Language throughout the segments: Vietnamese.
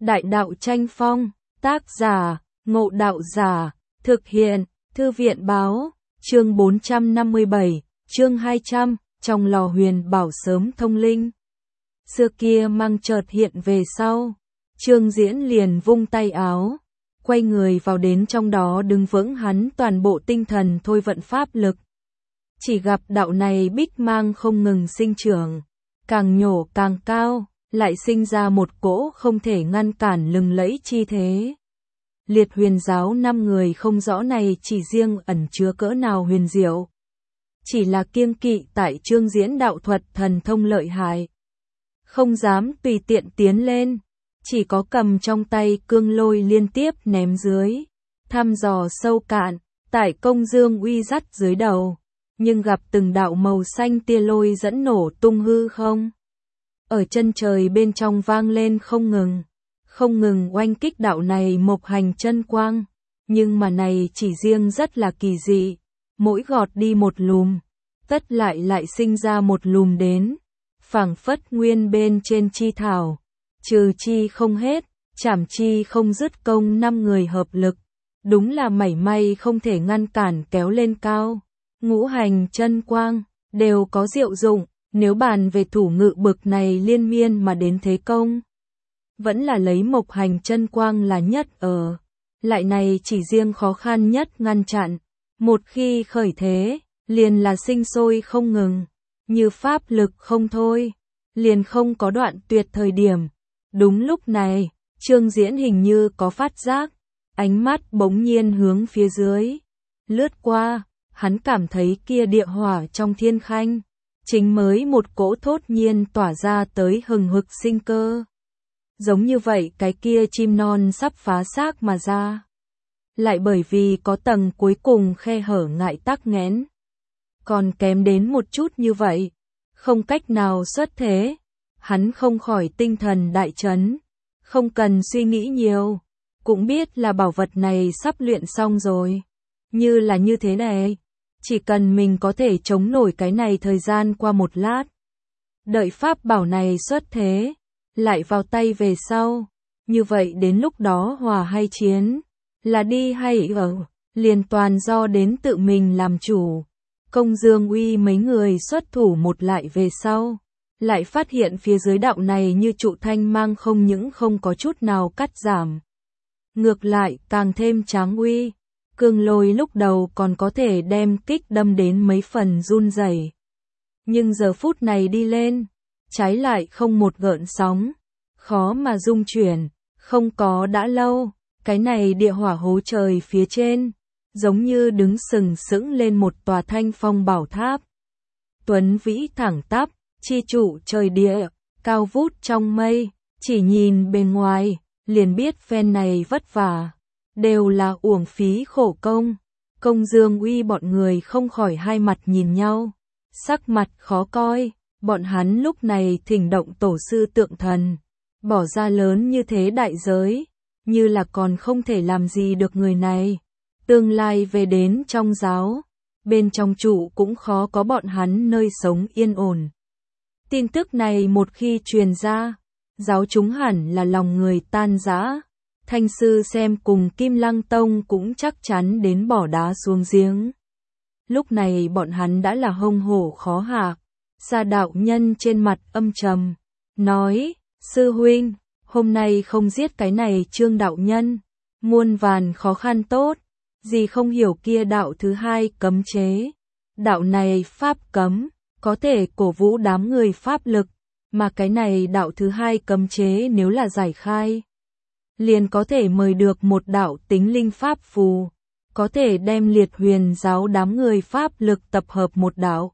Đại đạo tranh phong, tác giả, Ngộ Đạo Giả, thực hiện, Thư viện báo, chương 457, chương 200, trong lò huyền bảo sớm thông linh. Xưa kia mang chợt hiện về sau, Trương Diễn liền vung tay áo, quay người vào đến trong đó đứng vững hắn toàn bộ tinh thần thôi vận pháp lực. Chỉ gặp đạo này bích mang không ngừng sinh trưởng, càng nhổ càng cao, lại sinh ra một cỗ không thể ngăn cản lừng lẫy chi thế. Liệt huyền giáo 5 người không rõ này chỉ riêng ẩn chứa cỡ nào huyền diệu. Chỉ là kiêng kỵ tại Trương Diễn đạo thuật thần thông lợi hại. Không dám tùy tiện tiến lên, chỉ có cầm trong tay cương lôi liên tiếp ném dưới. Thăm dò sâu cạn, tại công dương uy dắt dưới đầu, nhưng gặp từng đạo màu xanh tia lôi dẫn nổ tung hư không. Ở chân trời bên trong vang lên không ngừng oanh kích đạo này mộc hành chân quang, nhưng mà này chỉ riêng rất là kỳ dị, mỗi gọt đi một lùm, tất lại sinh ra một lùm đến, phảng phất nguyên bên trên chi thảo, trừ chi không hết, chảm chi không dứt công 5 người hợp lực, đúng là mảy may không thể ngăn cản kéo lên cao. Ngũ hành chân quang đều có diệu dụng. Nếu bàn về thủ ngự bực này liên miên mà đến thế công, vẫn là lấy mộc hành chân quang là nhất ở. Lại này chỉ riêng khó khăn nhất ngăn chặn. Một khi khởi thế, liền là sinh sôi không ngừng. Như pháp lực không thôi, liền không có đoạn tuyệt thời điểm. Đúng lúc này, Trương Diễn hình như có phát giác. Ánh mắt bỗng nhiên hướng phía dưới. Lướt qua, hắn cảm thấy kia địa hỏa trong thiên khanh. Chính mới một cỗ thốt nhiên tỏa ra tới hừng hực sinh cơ. Giống như vậy cái kia chim non sắp phá xác mà ra. Lại bởi vì có tầng cuối cùng khe hở ngại tắc nghẽn. Còn kém đến một chút như vậy. Không cách nào xuất thế. Hắn không khỏi tinh thần đại chấn. Không cần suy nghĩ nhiều. Cũng biết là bảo vật này sắp luyện xong rồi. Như là như thế này. Chỉ cần mình có thể chống nổi cái này thời gian qua một lát. Đợi pháp bảo này xuất thế, lại vào tay về sau. Như vậy đến lúc đó hòa hay chiến, là đi hay ở, liền toàn do đến tự mình làm chủ. Công Dương Uy mấy người xuất thủ một lại về sau. Lại phát hiện phía dưới đạo này như trụ thanh mang không những không có chút nào cắt giảm. Ngược lại càng thêm tráng uy. Cương lôi lúc đầu còn có thể đem kích đâm đến mấy phần run rẩy, nhưng giờ phút này đi lên, trái lại không một gợn sóng, khó mà dung chuyển, không có đã lâu, cái này địa hỏa hố trời phía trên, giống như đứng sừng sững lên một tòa thanh phong bảo tháp. Tuấn vĩ thẳng tắp, chi trụ trời địa, cao vút trong mây, chỉ nhìn bên ngoài, liền biết phen này vất vả. Đều là uổng phí khổ công. Công Dương Uy bọn người không khỏi hai mặt nhìn nhau. Sắc mặt khó coi. Bọn hắn lúc này thỉnh động tổ sư tượng thần. Bỏ ra lớn như thế đại giới. Như là còn không thể làm gì được người này. Tương lai về đến trong giáo. Bên trong trụ cũng khó có bọn hắn nơi sống yên ổn. Tin tức này một khi truyền ra. Giáo chúng hẳn là lòng người tan rã. Thanh sư xem cùng Kim Lăng Tông cũng chắc chắn đến bỏ đá xuống giếng. Lúc này bọn hắn đã là hông hổ khó hạ. Sa đạo nhân trên mặt âm trầm, nói, sư huynh, hôm nay không giết cái này Trương đạo nhân, muôn vàn khó khăn tốt, gì không hiểu kia đạo thứ hai cấm chế. Đạo này pháp cấm, có thể cổ vũ đám người pháp lực, mà cái này đạo thứ hai cấm chế nếu là giải khai. Liền có thể mời được một đạo tính linh pháp phù, có thể đem liệt huyền giáo đám người pháp lực tập hợp một đạo.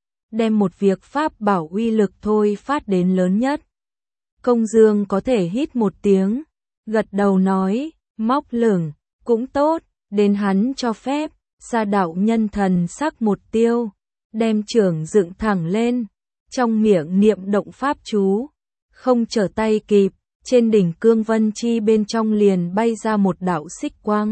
Đem một việc pháp bảo uy lực thôi phát đến lớn nhất. Công Dương có thể hít một tiếng, gật đầu nói, móc lửng, cũng tốt, đến hắn cho phép, Sa đạo nhân thần sắc một tiêu, đem trưởng dựng thẳng lên, trong miệng niệm động pháp chú, không trở tay kịp. Trên đỉnh cương vân chi bên trong liền bay ra một đạo xích quang.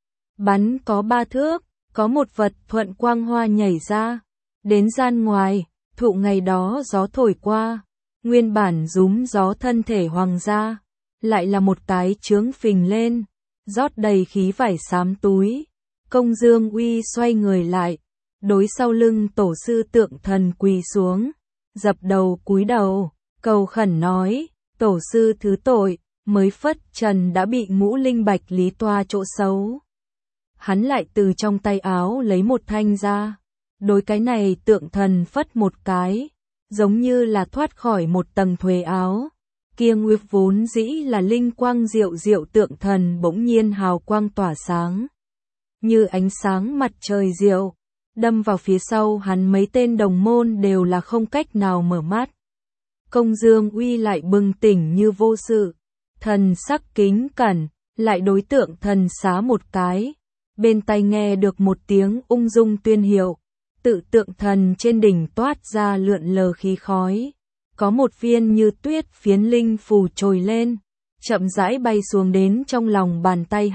Bắn có 3 thước, có một vật thuận quang hoa nhảy ra. Đến gian ngoài, thụ ngày đó gió thổi qua. Nguyên bản rúm gió thân thể hoàng gia. lại là một cái trướng phình lên, rót đầy khí vải xám túi. Công Dương Uy xoay người lại, đối sau lưng tổ sư Tượng Thần quỳ xuống, dập đầu cúi đầu, cầu khẩn nói, tổ sư thứ tội, mới phất trần đã bị Ngũ Linh Bạch Lý toa chỗ xấu. Hắn lại từ trong tay áo lấy một thanh ra, đối cái này Tượng Thần phất một cái, giống như là thoát khỏi một tầng thuế áo. Kia nguyên vốn dĩ là linh quang diệu diệu Tượng Thần bỗng nhiên hào quang tỏa sáng, như ánh sáng mặt trời diệu, đâm vào phía sau hắn mấy tên đồng môn đều là không cách nào mở mắt. Công Dương Uy lại bừng tỉnh như vô sự, thần sắc kính cẩn, lại đối Tượng Thần xá một cái, bên tai nghe được một tiếng ung dung tuyên hiệu, tự Tượng Thần trên đỉnh toát ra lượn lờ khí khói, có một viên như tuyết phiến linh phù trồi lên, chậm rãi bay xuống đến trong lòng bàn tay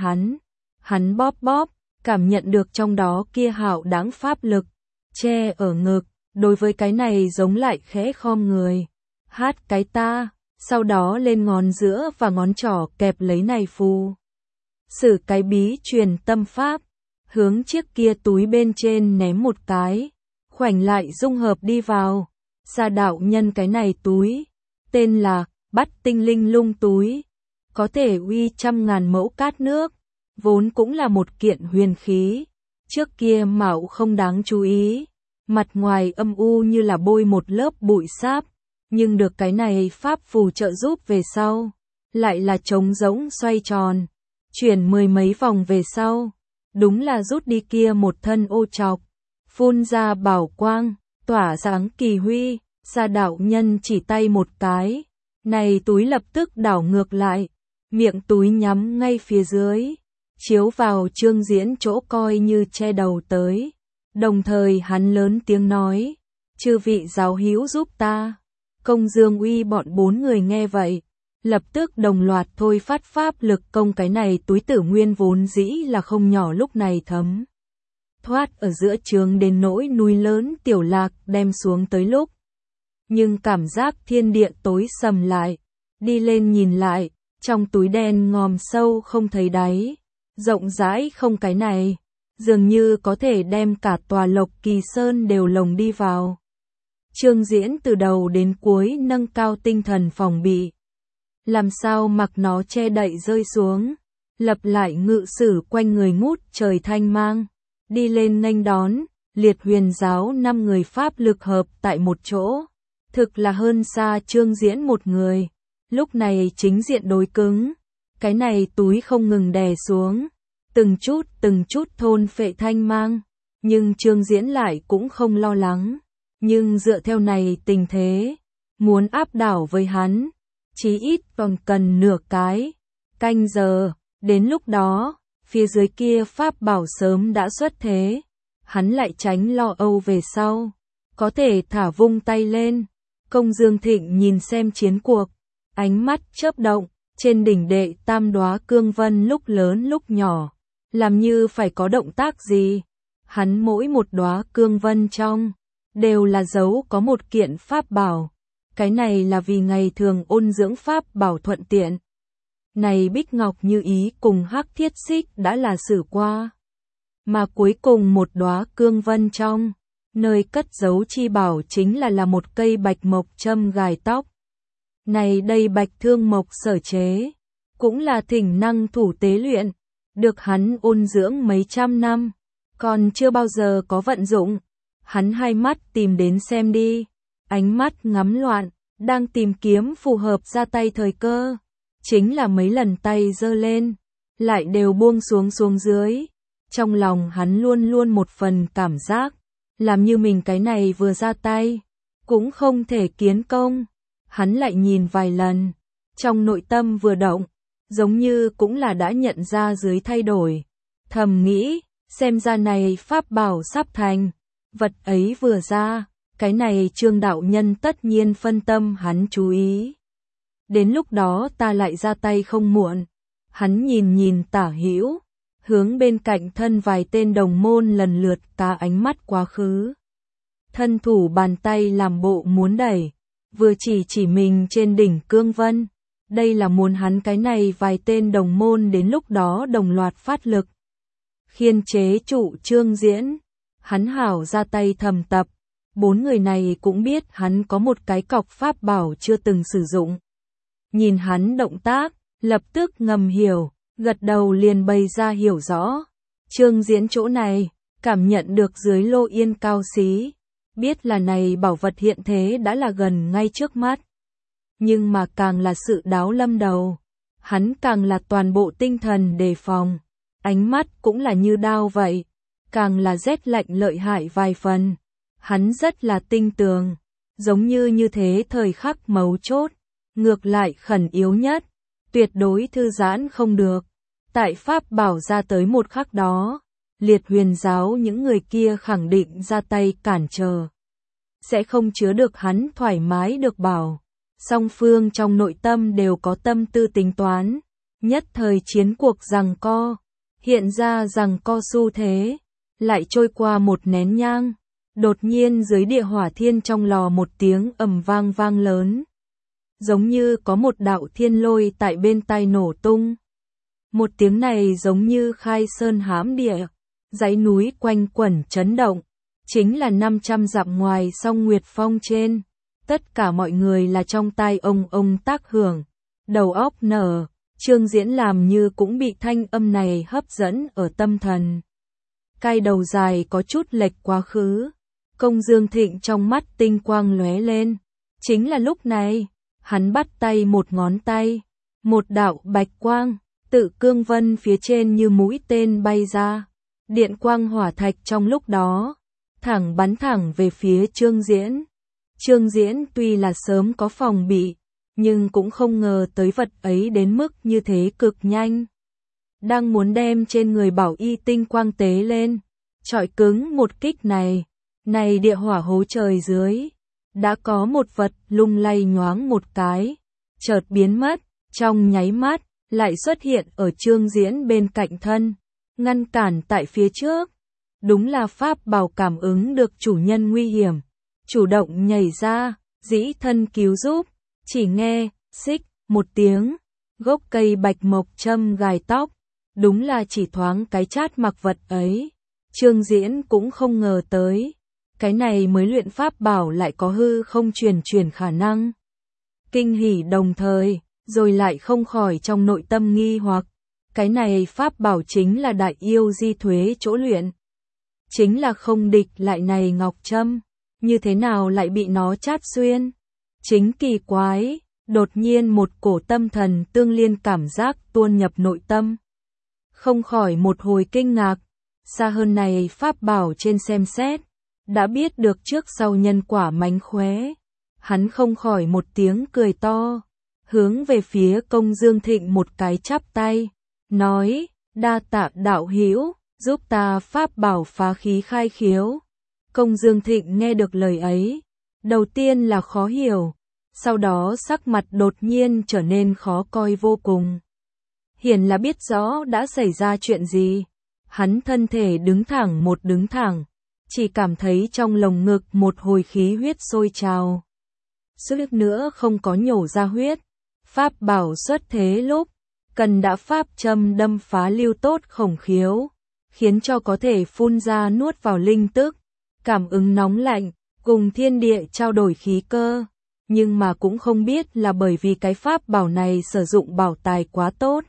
hắn bóp bóp, cảm nhận được trong đó kia hạo đáng pháp lực, che ở ngực, đối với cái này giống lại khẽ khom người, hát cái ta, sau đó lên ngón giữa và ngón trỏ kẹp lấy này phù. Sử cái bí truyền tâm pháp, hướng chiếc kia túi bên trên ném một cái, khoảnh lại dung hợp đi vào. Sa đạo nhân cái này túi, tên là Bắt Tinh Linh Lung túi, có thể uy 100.000 mẫu cát nước, vốn cũng là một kiện huyền khí, trước kia mạo không đáng chú ý, mặt ngoài âm u như là bôi một lớp bụi sáp, nhưng được cái này pháp phù trợ giúp về sau, lại là trống rỗng xoay tròn, chuyển 10 mấy vòng về sau, đúng là rút đi kia một thân ô trọc, phun ra bảo quang, tỏa sáng kỳ huy. Sa đạo nhân chỉ tay một cái, này túi lập tức đảo ngược lại, miệng túi nhắm ngay phía dưới, chiếu vào Trương Diễn chỗ coi như che đầu tới, đồng thời hắn lớn tiếng nói, chư vị giáo hữu giúp ta. Công Dương Uy bọn 4 người nghe vậy, lập tức đồng loạt thôi phát pháp lực công cái này túi tử nguyên vốn dĩ là không nhỏ lúc này thấm thoát ở giữa trường đến nỗi núi lớn tiểu lạc đem xuống tới lúc. Nhưng cảm giác thiên địa tối sầm lại, đi lên nhìn lại, trong túi đen ngòm sâu không thấy đáy, rộng rãi không cái này, dường như có thể đem cả tòa Lộc Kỳ Sơn đều lồng đi vào. Trương Diễn từ đầu đến cuối nâng cao tinh thần phòng bị, làm sao mặc nó che đậy rơi xuống, lập lại ngự sử quanh người ngút trời thanh mang, đi lên nghênh đón, Liệt Huyền giáo 5 người pháp lực hợp tại một chỗ. Thực là hơn xa Trương Diễn một người, lúc này chính diện đối cứng, cái này túi không ngừng đè xuống, từng chút thôn phệ thanh mang, nhưng Trương Diễn lại cũng không lo lắng, nhưng dựa theo này tình thế, muốn áp đảo với hắn, chí ít còn cần nửa cái canh giờ, đến lúc đó, phía dưới kia pháp bảo sớm đã xuất thế, hắn lại tránh lo âu về sau, có thể thả vung tay lên. Công Dương Thịnh nhìn xem chiến cuộc, ánh mắt chớp động, trên đỉnh đệ tam đóa cương vân lúc lớn lúc nhỏ, làm như phải có động tác gì. Hắn mỗi một đóa cương vân trong, đều là dấu có một kiện pháp bảo, cái này là vì ngày thường ôn dưỡng pháp bảo thuận tiện. Này Bích Ngọc Như Ý cùng Hắc Thiết Xích đã là xử qua, mà cuối cùng một đóa cương vân trong, nơi cất giấu chi bảo chính là một cây bạch mộc châm gài tóc. Này đây bạch thương mộc sở chế, cũng là thỉnh năng thủ tế luyện, được hắn ôn dưỡng mấy trăm năm, còn chưa bao giờ có vận dụng. Hắn hai mắt tìm đến xem đi, ánh mắt ngắm loạn, đang tìm kiếm phù hợp ra tay thời cơ. Chính là mấy lần tay giơ lên, lại đều buông xuống dưới. Trong lòng hắn luôn luôn một phần cảm giác, làm như mình cái này vừa ra tay, cũng không thể kiến công. Hắn lại nhìn vài lần, trong nội tâm vừa động, giống như cũng là đã nhận ra dưới thay đổi. Thầm nghĩ, xem ra này pháp bảo sắp thành, vật ấy vừa ra, cái này Trương đạo nhân tất nhiên phân tâm hắn chú ý. Đến lúc đó ta lại ra tay không muộn. Hắn nhìn tả hữu, hướng bên cạnh thân vài tên đồng môn lần lượt cá ánh mắt quá khứ. Thân thủ bàn tay làm bộ muốn đẩy, vừa chỉ mình trên đỉnh cương vân, Đây là muốn hắn cái này vài tên đồng môn đến lúc đó đồng loạt phát lực. Khiên chế trụ Trương Diễn. Hắn hảo ra tay thầm tập. 4 người này cũng biết hắn có một cái cọc pháp bảo chưa từng sử dụng. Nhìn hắn động tác, lập tức ngầm hiểu, gật đầu liền bày ra hiểu rõ. Trương Diễn chỗ này, cảm nhận được dưới lô yên cao xí. Biết là này bảo vật hiện thế đã là gần ngay trước mắt. Nhưng mà càng là sự đáo lâm đầu. Hắn càng là toàn bộ tinh thần đề phòng. Ánh mắt cũng là như đao vậy. Càng là rét lạnh lợi hại vài phần. Hắn rất là tinh tường. Giống như thế thời khắc mấu chốt. Ngược lại khẩn yếu nhất. Tuyệt đối thư giãn không được. Tại Pháp bảo ra tới một khắc đó. Liệt huyền giáo những người kia khẳng định ra tay cản trở. Sẽ không chứa được hắn thoải mái được bảo. Song phương trong nội tâm đều có tâm tư tính toán. Nhất thời chiến cuộc giằng co. Hiện ra giằng co xu thế. Lại trôi qua một nén nhang. Đột nhiên dưới địa hỏa thiên trong lò một tiếng ầm vang vang lớn. Giống như có một đạo thiên lôi tại bên tai nổ tung. Một tiếng này giống như khai sơn hãm địa. Dãy núi quanh quẩn chấn động. Chính là 500 dặm ngoài song Nguyệt Phong trên. Tất cả mọi người là trong tai ông tác hưởng. Đầu óc nở. Trương Diễn làm như cũng bị thanh âm này hấp dẫn ở tâm thần. Cai đầu dài có chút lệch quá khứ. Công Dương Thịnh trong mắt tinh quang lóe lên. Chính là lúc này, hắn bắt tay một ngón tay. Một đạo bạch quang, tự cương vân phía trên như mũi tên bay ra. Điện quang hỏa thạch trong lúc đó, thẳng bắn thẳng về phía Trương Diễn. Trương Diễn tuy là sớm có phòng bị, nhưng cũng không ngờ tới vật ấy đến mức như thế cực nhanh. Đang muốn đem trên người bảo y tinh quang tế lên, chọi cứng một kích này. Này địa hỏa hố trời dưới, đã có một vật lung lay nhoáng một cái, chợt biến mất, trong nháy mắt, lại xuất hiện ở Trương Diễn bên cạnh thân, ngăn cản tại phía trước. Đúng là pháp bảo cảm ứng được chủ nhân nguy hiểm, chủ động nhảy ra, dĩ thân cứu giúp, chỉ nghe, xích, một tiếng, gốc cây bạch mộc châm gài tóc, đúng là chỉ thoáng cái chát mặc vật ấy. Trương Diễn cũng không ngờ tới. Cái này mới luyện pháp bảo lại có hư không chuyển khả năng. Kinh hỉ đồng thời, rồi lại không khỏi trong nội tâm nghi hoặc. Cái này pháp bảo chính là đại yêu di thuế chỗ luyện. Chính là không địch lại này ngọc châm. Như thế nào lại bị nó chát xuyên? Chính kỳ quái, đột nhiên một cổ tâm thần tương liên cảm giác tuôn nhập nội tâm. Không khỏi một hồi kinh ngạc. Xa hơn này pháp bảo trên xem xét. Đã biết được trước sau nhân quả mánh khóe. Hắn không khỏi một tiếng cười to. Hướng về phía Công Dương Thịnh một cái chắp tay. Nói, đa tạ đạo hữu giúp ta pháp bảo phá khí khai khiếu. Công Dương Thịnh nghe được lời ấy. Đầu tiên là khó hiểu. Sau đó sắc mặt đột nhiên trở nên khó coi vô cùng. Hiển là biết rõ đã xảy ra chuyện gì. Hắn thân thể đứng thẳng. Chỉ cảm thấy trong lồng ngực một hồi khí huyết sôi trào. Suýt nữa không có nhổ ra huyết. Pháp bảo xuất thế lúc, cần đã pháp châm đâm phá lưu tốt khổng khiếu, khiến cho có thể phun ra nuốt vào linh tức, cảm ứng nóng lạnh, cùng thiên địa trao đổi khí cơ. Nhưng mà cũng không biết là bởi vì cái pháp bảo này sử dụng bảo tài quá tốt.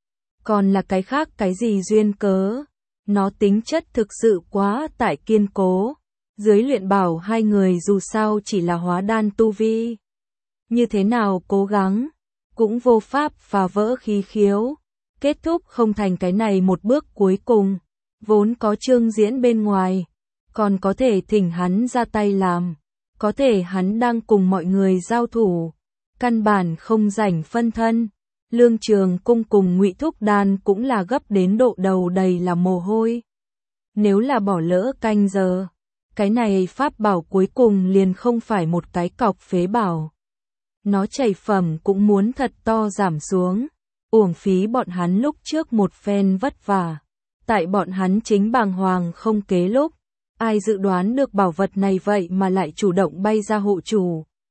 Còn là cái khác cái gì duyên cớ. Nó tính chất thực sự quá tại kiên cố. Dưới luyện bảo hai người dù sao chỉ là hóa đan tu vi. Như thế nào cố gắng, cũng vô pháp phá vỡ khí khiếu. Kết thúc không thành cái này một bước cuối cùng. Vốn có Trương Diễn bên ngoài. Còn có thể thỉnh hắn ra tay làm. Có thể hắn đang cùng mọi người giao thủ. Căn bản không rảnh phân thân. Lương Trường Cung cùng Ngụy Thúc Đan cũng là gấp đến độ đầu đầy là mồ hôi. Nếu là bỏ lỡ canh giờ, cái này pháp bảo cuối cùng liền không phải một cái cọc phế bảo. Nó chảy phẩm cũng muốn thật to giảm xuống, uổng phí bọn hắn lúc trước một phen vất vả. Tại bọn hắn chính bàng hoàng không kế lúc, ai dự đoán được bảo vật này vậy mà lại chủ động bay ra hộ chủ.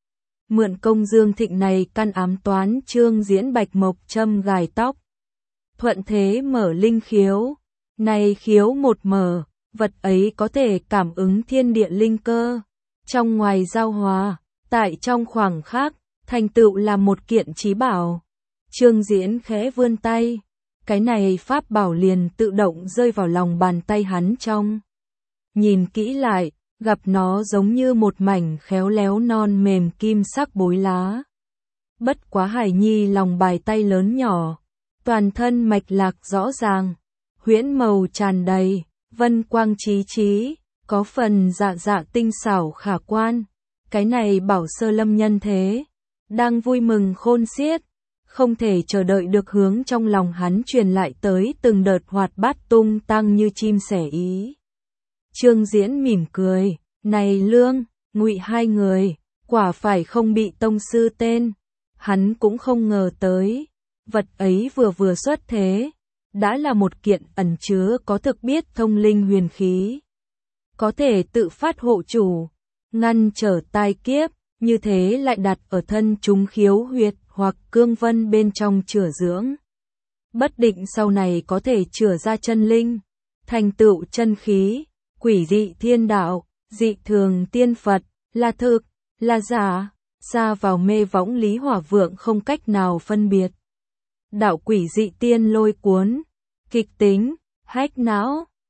mượn công Dương Thịnh này căn ám toán Trương Diễn bạch mộc châm gài tóc. Thuận thế mở linh khiếu, này khiếu một mở, vật ấy có thể cảm ứng thiên địa linh cơ, trong ngoài giao hòa, tại trong khoảng khắc, thành tựu là một kiện chí bảo. Trương Diễn khẽ vươn tay, cái này pháp bảo liền tự động rơi vào lòng bàn tay hắn trong. Nhìn kỹ lại, gặp nó giống như một mảnh khéo léo non mềm kim sắc bối lá. Bất quá Hải Nhi lòng bài tay lớn nhỏ, toàn thân mạch lạc rõ ràng, huyễn màu tràn đầy, vân quang chí chí, có phần dạ dạ tinh xảo khả quan. Cái này bảo Sơ Lâm nhân thế, đang vui mừng khôn xiết, không thể chờ đợi được hướng trong lòng hắn truyền lại tới từng đợt hoạt bát tung tăng như chim sẻ ý. Trương Diễn mỉm cười, này Lương, Ngụy hai người, quả phải không bị tông sư tên. Hắn cũng không ngờ tới, vật ấy vừa vừa xuất thế, đã là một kiện ẩn chứa có thực biết thông linh huyền khí. Có thể tự phát hộ chủ, ngăn trở tai kiếp, như thế lại đặt ở thân chúng khiếu huyệt hoặc cương vân bên trong chữa dưỡng. Bất định sau này có thể chữa ra chân linh, thành tựu chân khí, quỷ dị thiên đạo, dị thường tiên Phật, là thực, là giả, xa vào mê võng Lý Hỏa Vượng không cách nào phân biệt. Đạo quỷ dị tiên lôi cuốn, kịch tính, hách não,